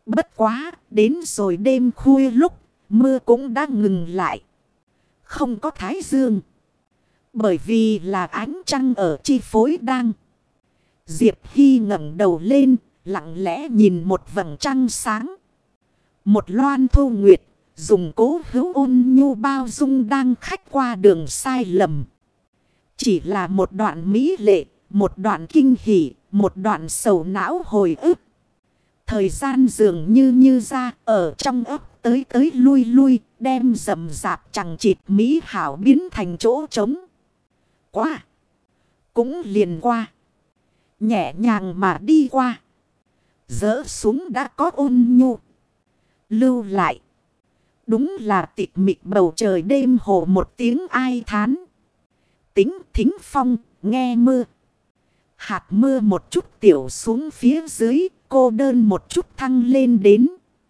Bất quá, đến rồi đêm khuya lúc, mưa cũng đã ngừng lại. Không có thái dương. Bởi vì là ánh trăng ở chi phối đang. Diệp Hy ngẩng đầu lên, lặng lẽ nhìn một vầng trăng sáng. Một loan thu nguyệt, dùng cố hữu ôn nhu bao dung đang khách qua đường sai lầm. Chỉ là một đoạn mỹ lệ, một đoạn kinh hỉ, một đoạn sầu não hồi ức. Thời gian dường như ra ở trong ấp tới lui lui, đem rậm rạp chằng chịt mỹ hảo biến thành chỗ trống. Qua. Cũng liền qua. Nhẹ nhàng mà đi qua. Dỡ xuống đã có ôn nhu. Lưu lại. Đúng là tịch mịch bầu trời đêm hồ một tiếng ai thán. Tính thính phong, nghe mưa. Hạt mưa một chút tiểu xuống phía dưới, cô đơn một chút thăng lên đến.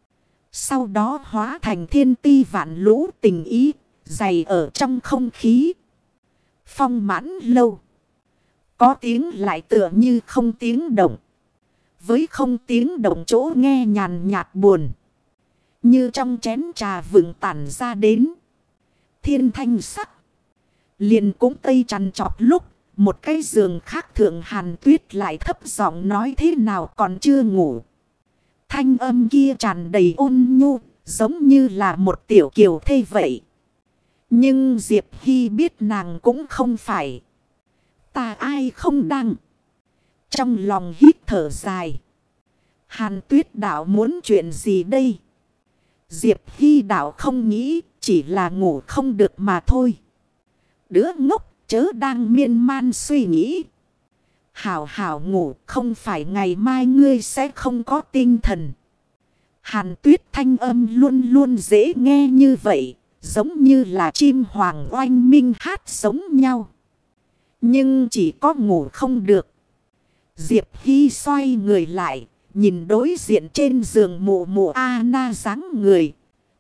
Sau đó hóa thành thiên ti vạn lũ tình ý, dày ở trong không khí. Phong mãn lâu. Có tiếng lại tựa như không tiếng động. Với không tiếng động chỗ nghe nhàn nhạt buồn. Như trong chén trà vừng tản ra đến. Thiên thanh sắc. Liền cũng tây trằn trọt lúc. Một cái giường khác thượng Hàn Tuyết lại thấp giọng nói thế nào còn chưa ngủ. Thanh âm kia tràn đầy ôn nhu. Giống như là một tiểu kiều thê vậy. Nhưng Diệp Hy biết nàng cũng không phải. Ta ai không đăng. Trong lòng hít thở dài. Hàn Tuyết đạo muốn chuyện gì đây? Diệp Hy đạo không nghĩ. Chỉ là ngủ không được mà thôi. Đứa ngốc chớ đang miên man suy nghĩ. Hảo hảo ngủ không phải ngày mai ngươi sẽ không có tinh thần. Hàn Tuyết thanh âm luôn luôn dễ nghe như vậy. Giống như là chim hoàng oanh minh hát giống nhau. Nhưng chỉ có ngủ không được. Diệp Hy xoay người lại. Nhìn đối diện trên giường mụ mụ A-na dáng người.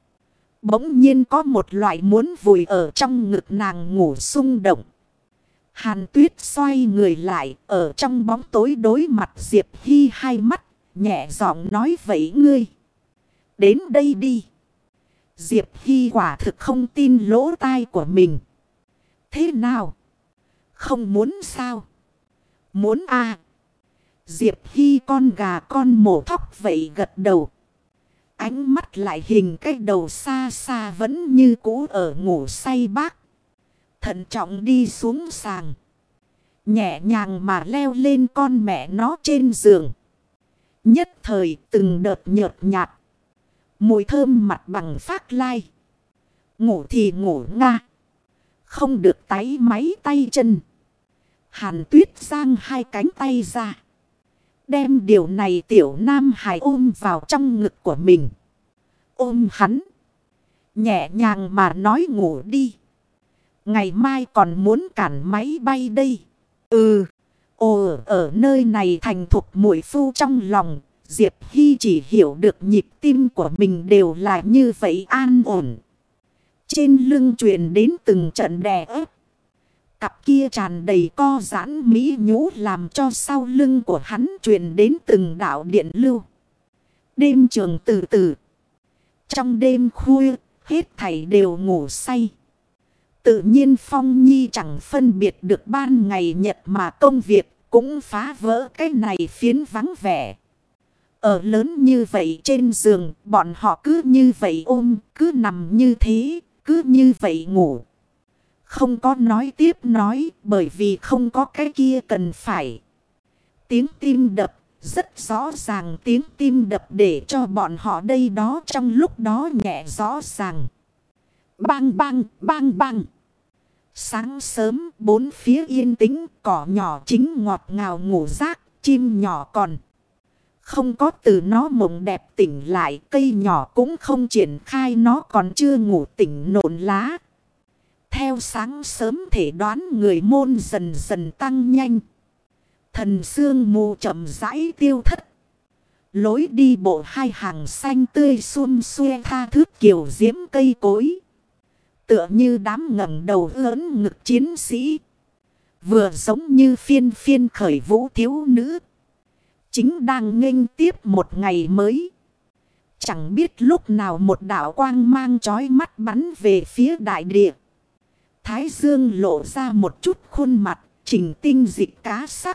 Bỗng nhiên có một loại muốn vùi ở trong ngực nàng ngủ xung động. Hàn Tuyết xoay người lại. Ở trong bóng tối đối mặt Diệp Hy hai mắt. Nhẹ giọng nói vậy ngươi. Đến đây đi. Diệp Hy quả thực không tin lỗ tai của mình. Thế nào? Không muốn sao? Muốn à? Diệp Hy con gà con mổ thóc vậy gật đầu. Ánh mắt lại hình cái đầu xa xa vẫn như cũ ở ngủ say bác. Thận trọng đi xuống sàng. Nhẹ nhàng mà leo lên con mẹ nó trên giường. Nhất thời từng đợt nhợt nhạt. Mùi thơm mặt bằng phát lai. Ngủ thì ngủ nga. Không được táy máy tay chân. Hàn Tuyết giang hai cánh tay ra. Đem điều này tiểu nam hài ôm vào trong ngực của mình. Ôm hắn. Nhẹ nhàng mà nói ngủ đi. Ngày mai còn muốn cản máy bay đây. Ừ. Ồ ở nơi này thành thục muội phu trong lòng. Diệp Hy chỉ hiểu được nhịp tim của mình đều là như vậy an ổn. Trên lưng truyền đến từng trận đè ép. Cặp kia tràn đầy co giãn mỹ nhũ làm cho sau lưng của hắn truyền đến từng đạo điện lưu. Đêm trường từ từ. Trong đêm khuya, hết thảy đều ngủ say. Tự nhiên Phong Nhi chẳng phân biệt được ban ngày nhật mà công việc cũng phá vỡ cái này phiến vắng vẻ. Ở lớn như vậy trên giường, bọn họ cứ như vậy ôm, cứ nằm như thế, cứ như vậy ngủ. Không có nói tiếp nói, bởi vì không có cái kia cần phải. Tiếng tim đập, rất rõ ràng tiếng tim đập để cho bọn họ đây đó trong lúc đó nhẹ rõ ràng. Bang bang, bang bang. Sáng sớm, bốn phía yên tĩnh, cỏ nhỏ chính ngọt ngào ngủ rác, chim nhỏ còn không có từ nó mộng đẹp tỉnh lại, cây nhỏ cũng không triển khai nó còn chưa ngủ tỉnh nộn lá. Theo sáng sớm thể đoán người môn dần dần tăng nhanh. Thần sương mù chậm rãi tiêu thất. Lối đi bộ hai hàng xanh tươi xum xuê tha thước kiểu diễm cây cối. Tựa như đám ngẩng đầu ưỡn ngực chiến sĩ. Vừa giống như phiên phiên khởi vũ thiếu nữ. Chính đang nghênh tiếp một ngày mới. Chẳng biết lúc nào một đạo quang mang chói mắt bắn về phía đại địa. Thái Dương lộ ra một chút khuôn mặt, chỉnh tinh dịch cá sắc.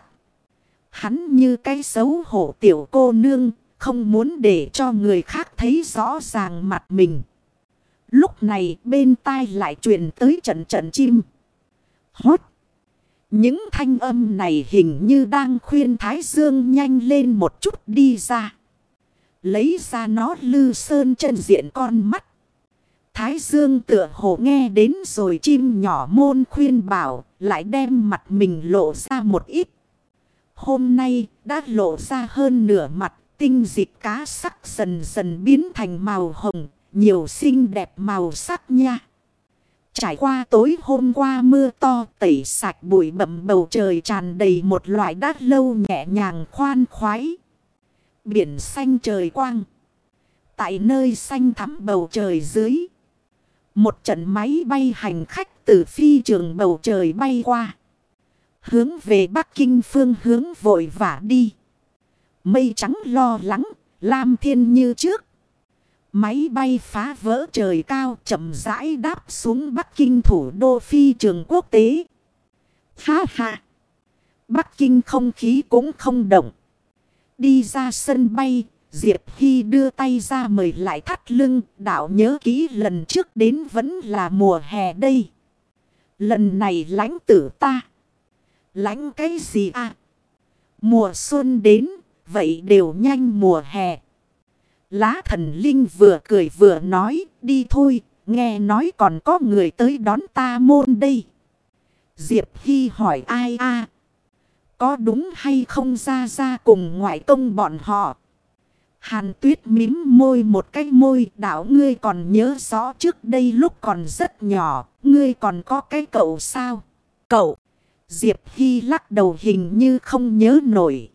Hắn như cái xấu hổ tiểu cô nương, không muốn để cho người khác thấy rõ ràng mặt mình. Lúc này bên tai lại truyền tới trận trận chim hót. Những thanh âm này hình như đang khuyên Thái Dương nhanh lên một chút đi ra. Lấy ra nó lư sơn chân diện con mắt. Thái Dương tựa hồ nghe đến rồi chim nhỏ môn khuyên bảo, lại đem mặt mình lộ ra một ít. Hôm nay đã lộ ra hơn nửa mặt, tinh dịch cá sắc dần dần biến thành màu hồng, nhiều xinh đẹp màu sắc nha. Trải qua tối hôm qua mưa to tẩy sạch bụi bặm, bầu trời tràn đầy một loại đát lâu nhẹ nhàng khoan khoái. Biển xanh trời quang. Tại nơi xanh thắm bầu trời dưới, một trận máy bay hành khách từ phi trường bầu trời bay qua, hướng về Bắc Kinh phương hướng vội vã đi. Mây trắng lo lắng, lam thiên như trước. Máy bay phá vỡ trời cao chậm rãi đáp xuống Bắc Kinh thủ đô phi trường quốc tế. Ha ha! Bắc Kinh không khí cũng không động. Đi ra sân bay, Diệp Hy đưa tay ra mời lại thắt lưng. Đạo nhớ kỹ lần trước đến vẫn là mùa hè đây. Lần này lãnh tử ta. Lãnh cái gì à? Mùa xuân đến, vậy đều nhanh mùa hè. Lá thần linh vừa cười vừa nói, đi thôi, nghe nói còn có người tới đón ta môn đây. Diệp Hy hỏi ai à? Có đúng hay không ra ra cùng ngoại công bọn họ? Hàn Tuyết mím môi một cái môi, đạo ngươi còn nhớ rõ trước đây lúc còn rất nhỏ, ngươi còn có cái cậu sao? Cậu! Diệp Hy lắc đầu hình như không nhớ nổi.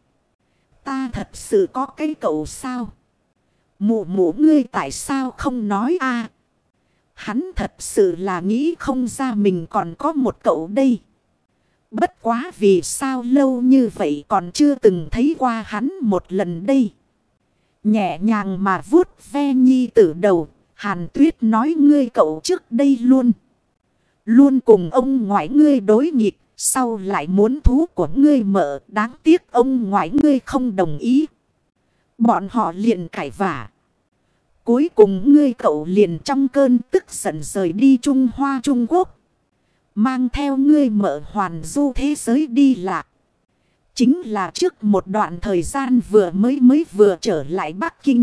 Ta thật sự có cái cậu sao? Mụ mụ ngươi tại sao không nói à? Hắn thật sự là nghĩ không ra mình còn có một cậu đây. Bất quá vì sao lâu như vậy còn chưa từng thấy qua hắn một lần đây. Nhẹ nhàng mà vuốt ve nhi tử đầu, Hàn Tuyết nói ngươi cậu trước đây luôn. Luôn cùng ông ngoại ngươi đối nghịch, sau lại muốn thú của ngươi mợ, đáng tiếc ông ngoại ngươi không đồng ý. Bọn họ liền cãi vã. Cuối cùng ngươi cậu liền trong cơn tức giận rời đi Trung Hoa Trung Quốc. Mang theo ngươi mợ hoàn du thế giới đi lạc. Chính là trước một đoạn thời gian mới vừa trở lại Bắc Kinh.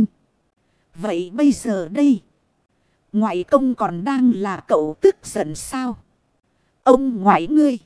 Vậy bây giờ đây, ngoại công còn đang là cậu tức giận sao? Ông ngoại ngươi.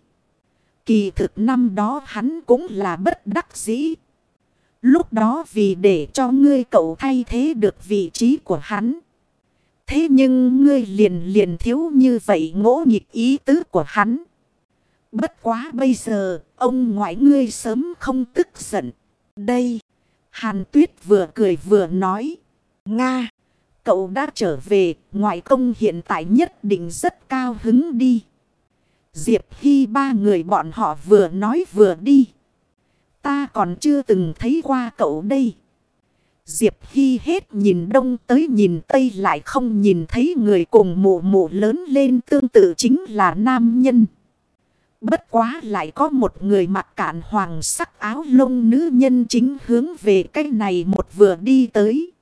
Kỳ thực năm đó hắn cũng là bất đắc dĩ. Lúc đó vì để cho ngươi cậu thay thế được vị trí của hắn. Thế nhưng ngươi liền thiếu như vậy ngỗ nghịch ý tứ của hắn. Bất quá bây giờ, ông ngoại ngươi sớm không tức giận. Đây, Hàn Tuyết vừa cười vừa nói. Nga, cậu đã trở về, ngoại công hiện tại nhất định rất cao hứng đi. Diệp Hy ba người bọn họ vừa nói vừa đi. Ta còn chưa từng thấy qua cậu đây. Diệp Hy hết nhìn đông tới nhìn tây lại không nhìn thấy người cùng mụ mụ lớn lên tương tự chính là nam nhân. Bất quá lại có một người mặc cạn hoàng sắc áo lông nữ nhân chính hướng về cái này một vừa đi tới.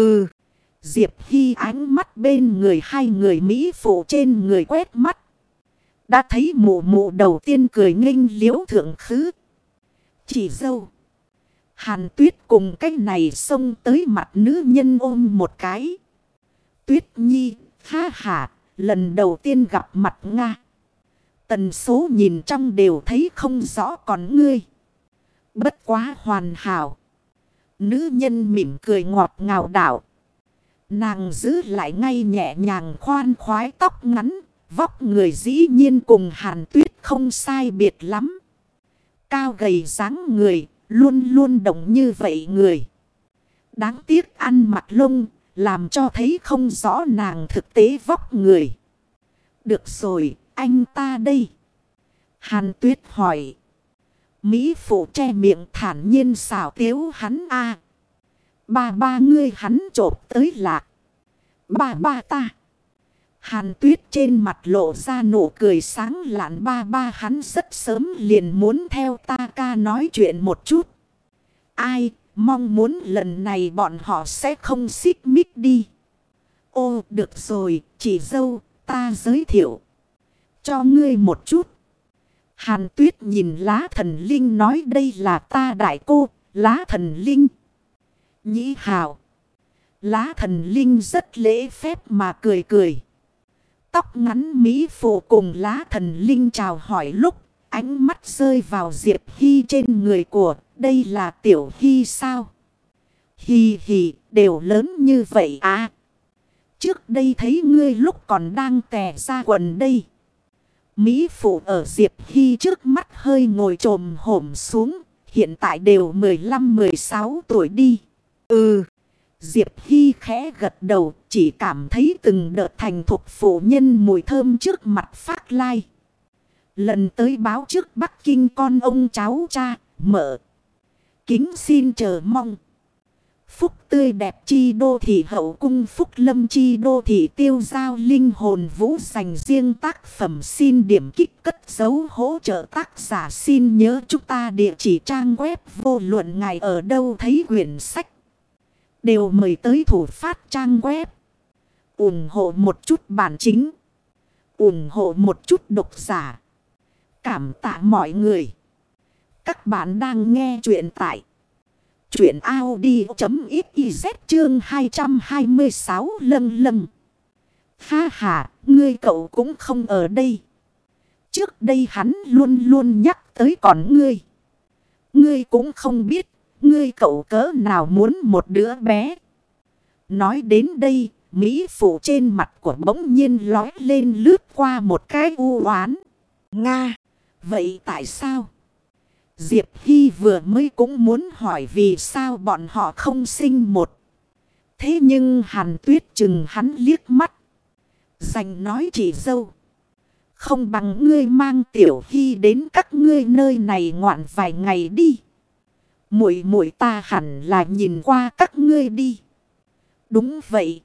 Diệp Hy ánh mắt bên người hai người Mỹ phụ trên người quét mắt. Đã thấy mụ mụ đầu tiên cười nghênh liễu thượng khứ. Chị dâu. Hàn Tuyết cùng cái này xông tới mặt nữ nhân ôm một cái. Tuyết Nhi, ha ha, lần đầu tiên gặp mặt Nga. Tần số nhìn trong đều thấy không rõ còn ngươi. Bất quá hoàn hảo. Nữ nhân mỉm cười ngọt ngào đảo. Nàng giữ lại ngay nhẹ nhàng khoan khoái tóc ngắn. Vóc người dĩ nhiên cùng Hàn Tuyết không sai biệt lắm. Cao gầy dáng người, luôn luôn động như vậy người. Đáng tiếc ăn mặc lông, làm cho thấy không rõ nàng thực tế vóc người. Được rồi, anh ta đây. Hàn Tuyết hỏi. Mỹ phụ che miệng thản nhiên xảo tiếu hắn a. Ba ba ngươi hắn chộp tới lạc. Ba ba ta. Hàn Tuyết trên mặt lộ ra nụ cười sáng lạn. Ba ba hắn rất sớm liền muốn theo ta ca nói chuyện một chút. Ai, mong muốn lần này bọn họ sẽ không xích mích đi. Ô, được rồi, chị dâu, ta giới thiệu cho ngươi một chút. Hàn Tuyết nhìn Lá Thần Linh nói đây là ta đại cô, Lá Thần Linh. Nhĩ hào. Lá Thần Linh rất lễ phép mà cười cười. Tóc ngắn mỹ phụ cùng Lá Thần Linh chào hỏi lúc ánh mắt rơi vào Diệp Hy trên người của. Đây là Tiểu Hy sao? Hì hì, đều lớn như vậy à? Trước đây thấy ngươi lúc còn đang tè ra quần đây. Mỹ phụ ở Diệp Hy trước mắt hơi ngồi trồm hổm xuống. Hiện tại đều 15-16 tuổi đi. Ừ. Diệp Hy khẽ gật đầu, chỉ cảm thấy từng đợt thành thục phụ nhân mùi thơm trước mặt phát lai. Lần tới báo trước Bắc Kinh con ông cháu cha, mở. Kính xin chờ mong. Phúc tươi đẹp chi đô thị hậu cung, phúc lâm chi đô thị tiêu giao linh hồn vũ, dành riêng tác phẩm xin điểm kích cất dấu hỗ trợ tác giả. Xin nhớ chúng ta địa chỉ trang web vô luận ngài ở đâu thấy quyển sách đều mời tới thủ phát trang web. Ủng hộ một chút bản chính. Ủng hộ một chút độc giả. Cảm tạ mọi người. Các bạn đang nghe chuyện tại chuyện Audi.xyz chương 226 lâng lâng. Ha ha, ngươi cậu cũng không ở đây. Trước đây hắn luôn luôn nhắc tới còn ngươi. Ngươi cũng không biết. Ngươi cậu cỡ nào muốn một đứa bé. Nói đến đây, Mỹ phụ trên mặt của bỗng nhiên lói lên lướt qua một cái u oán. Nga, vậy tại sao? Diệp Hy vừa mới cũng muốn hỏi vì sao bọn họ không sinh một. Thế nhưng Hàn Tuyết chừng hắn liếc mắt. Dành nói chị dâu. Không bằng ngươi mang Tiểu Hy đến các ngươi nơi này ngoạn vài ngày đi. Muội muội ta hẳn là nhìn qua các ngươi đi. Đúng vậy.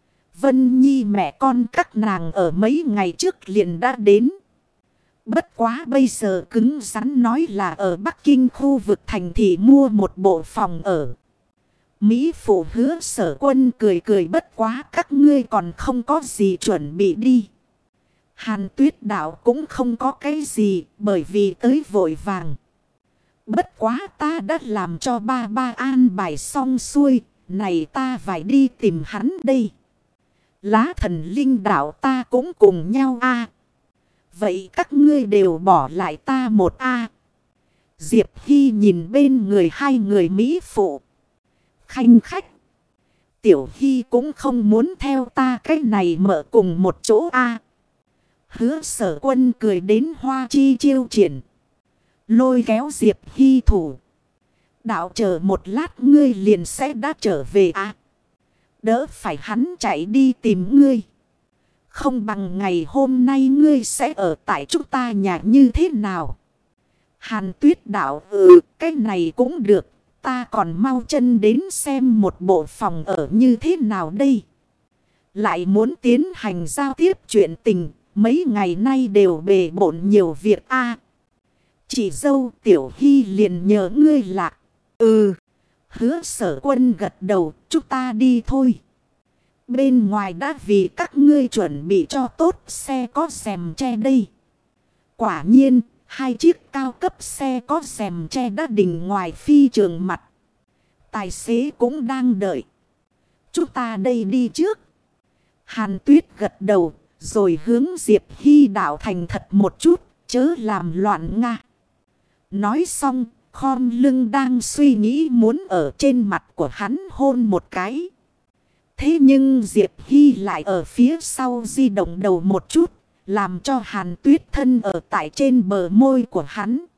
Vân Nhi mẹ con các nàng ở mấy ngày trước liền đã đến. Bất quá bây giờ cứng rắn nói là ở Bắc Kinh khu vực thành thị mua một bộ phòng ở. Mỹ phụ Hứa Sở Quân cười cười, bất quá các ngươi còn không có gì chuẩn bị đi. Hàn Tuyết đạo cũng không có cái gì bởi vì tới vội vàng. Bất quá ta đã làm cho ba ba an bài xong xuôi. Này ta phải đi tìm hắn đây. Lá Thần Linh đạo ta cũng cùng nhau a. Vậy các ngươi đều bỏ lại ta một a. Diệp Hy nhìn bên người hai người Mỹ phụ. Khanh khách. Tiểu Hy cũng không muốn theo ta cái này mở cùng một chỗ a. Hứa Sở Quân cười đến hoa chi chiêu triển. Lôi kéo Diệp Hy thủ. Đạo chờ một lát ngươi liền sẽ đã trở về à. Đỡ phải hắn chạy đi tìm ngươi. Không bằng ngày hôm nay ngươi sẽ ở tại chúng ta nhà như thế nào? Hàn Tuyết đạo cái này cũng được. Ta còn mau chân đến xem một bộ phòng ở như thế nào đây. Lại muốn tiến hành giao tiếp chuyện tình. Mấy ngày nay đều bề bộn nhiều việc a. Chị dâu Tiểu Hy liền nhờ ngươi lạc. Hứa Sở Quân gật đầu, chúng ta đi thôi. Bên ngoài đã vì các ngươi chuẩn bị cho tốt xe có rèm che đây. Quả nhiên, hai chiếc cao cấp xe có rèm che đã đình ngoài phi trường mặt. Tài xế cũng đang đợi. Chúng ta đây đi trước. Hàn Tuyết gật đầu, rồi hướng Diệp Hy đạo thành thật một chút, chớ làm loạn nga. Nói xong, khom lưng đang suy nghĩ muốn ở trên mặt của hắn hôn một cái. Thế nhưng Diệp Hy lại ở phía sau di động đầu một chút, làm cho Hàn Tuyết thân ở tại trên bờ môi của hắn.